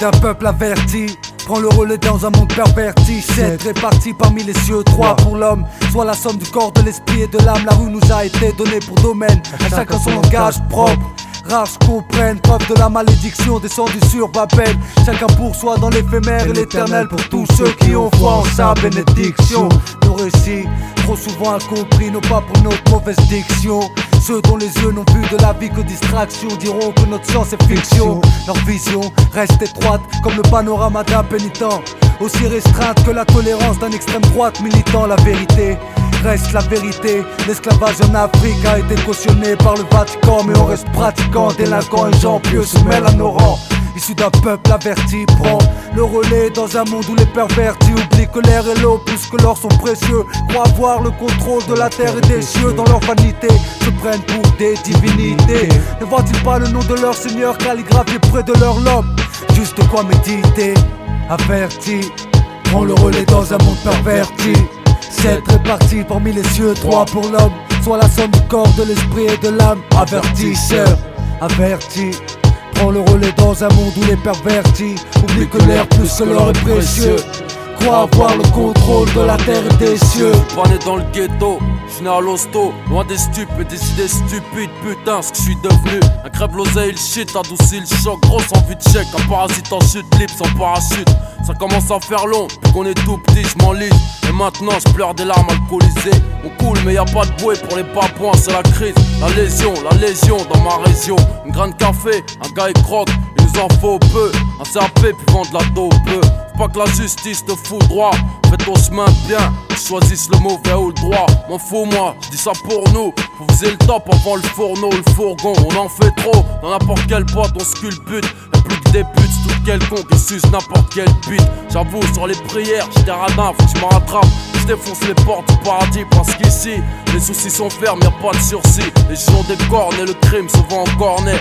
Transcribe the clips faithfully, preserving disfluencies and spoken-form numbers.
d'un peuple averti, prends le relais dans un monde perverti. Sept répartis parmi les cieux, trois pour l'homme, soit la somme du corps, de l'esprit et de l'âme. La rue nous a été donnée pour domaine, à chacun son langage propre. Rares comprennent, preuve de la malédiction descendue sur Babel. Chacun pour soi dans l'éphémère et l'éternel, pour tous ceux qui ont foi en sa bénédiction. Nos récits, trop souvent incompris, non pas pour notre mauvaise diction. Ceux dont les yeux n'ont vu de la vie que distraction diront que notre science est fiction. Leur vision reste étroite comme le panorama d'un pénitent, aussi restreinte que la tolérance d'un extrême droite militant. La vérité reste la vérité, l'esclavage en Afrique a été cautionné par le Vatican, mais on reste pratiquant, délinquants et gens pieux se mêlent à nos rangs. Issu d'un peuple averti, prend le relais dans un monde où les pervertis oublient que l'air et l'eau plus que l'or sont précieux. Croient avoir le contrôle de la terre et des cieux, dans leur vanité se prennent pour des divinités. Ne voient-ils pas le nom de leur Seigneur calligraphié près de leur lobe? Juste de quoi méditer. Averti, prends le relais dans un monde perverti. Sept répartis parmi les cieux, trois pour l'homme, soit la somme du corps, de l'esprit et de l'âme. Avertisseur, averti, prends le relais dans un monde où les pervertis oublient que l'air plus que l'or est précieux. Crois avoir le contrôle de la terre et des cieux. Pas né dans le ghetto, j'suis né à l'hosto, loin des stupes et des idées stupides. Putain, ce que j'suis devenu, un crève l'oseille, le shit adoucit le choc. Grosse envie de chèque, un parasite en chute libre sans parachute. Ça commence à faire long, depuis qu'on est tout petit, j'm'enlise. Et maintenant j'pleure des larmes alcoolisées. On coule mais y'a pas de bouée pour les papouins, c'est la crise. La lésion, la légion dans ma région. Une graine de café, un gars il croque, il nous en faut peu. Un C A P puis vendre la dope. Faut pas que la justice te fout droit. Fais ton chemin bien, choisissent le mauvais ou le droit. M'en fous moi, j'dis ça pour nous. Faut viser le top avant le fourneau, le fourgon. On en fait trop, dans n'importe quelle boîte on sculpte. Y'a plus que des putes, tout quelconque et suce n'importe quelle bite. J'avoue sur les prières, j'étais radin, faut que je me rattrape. Je défonce les portes du paradis parce qu'ici les soucis sont fermes, y'a pas de sursis. Les gens ont des cornes et le crime se vend en cornet.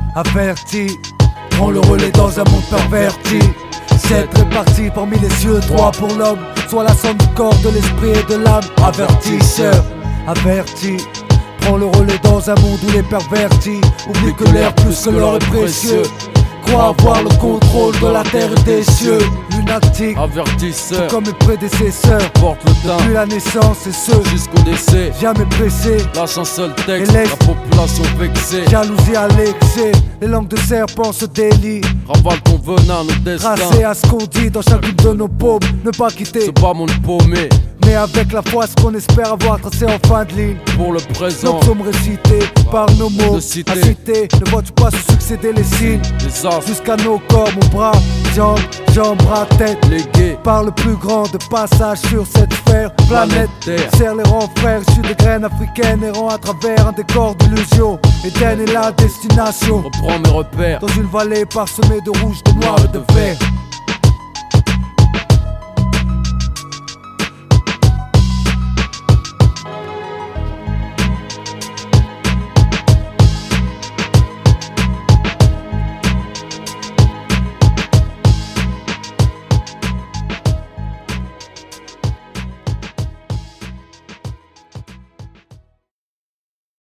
Averti, prends le relais dans un monde perverti. Sept répartis parmi les cieux, trois pour l'homme, soit la somme du corps, de l'esprit et de l'âme. Avertisseur, averti, prends le relais dans un monde où les pervertis oublient que l'air plus que l'or est précieux. Crois avoir le contrôle de la terre et des cieux. Lunatique, avertisseur, tout comme mes prédécesseurs, porte le teint, depuis la naissance et ce jusqu'au décès. Jamais pressé, lâche un seul texte, la population vexée. Jalousie à l'excès, les langues de serpent se délient. Ravale ton venin, nos destins. Tracé à ce qu'on dit dans chacune de nos paumes. Ne pas quitter, c'est pas mon paumé, mais avec la foi, ce qu'on espère avoir tracé en fin de ligne. Pour le présent, nos psaumes récités par nos mots de cité. à citer. Ne vois-tu pas se succéder les signes, les as, jusqu'à nos corps, mon bras, jambes, jambes, bras, tête. légués Par le plus grand de passage sur cette sphère, planète Terre. Serre les rangs frères, issus des graines africaines, errant à travers un décor d'illusion. Éden est la destination, reprends mes repères. dans une vallée parsemée de rouge, de noir et de vert.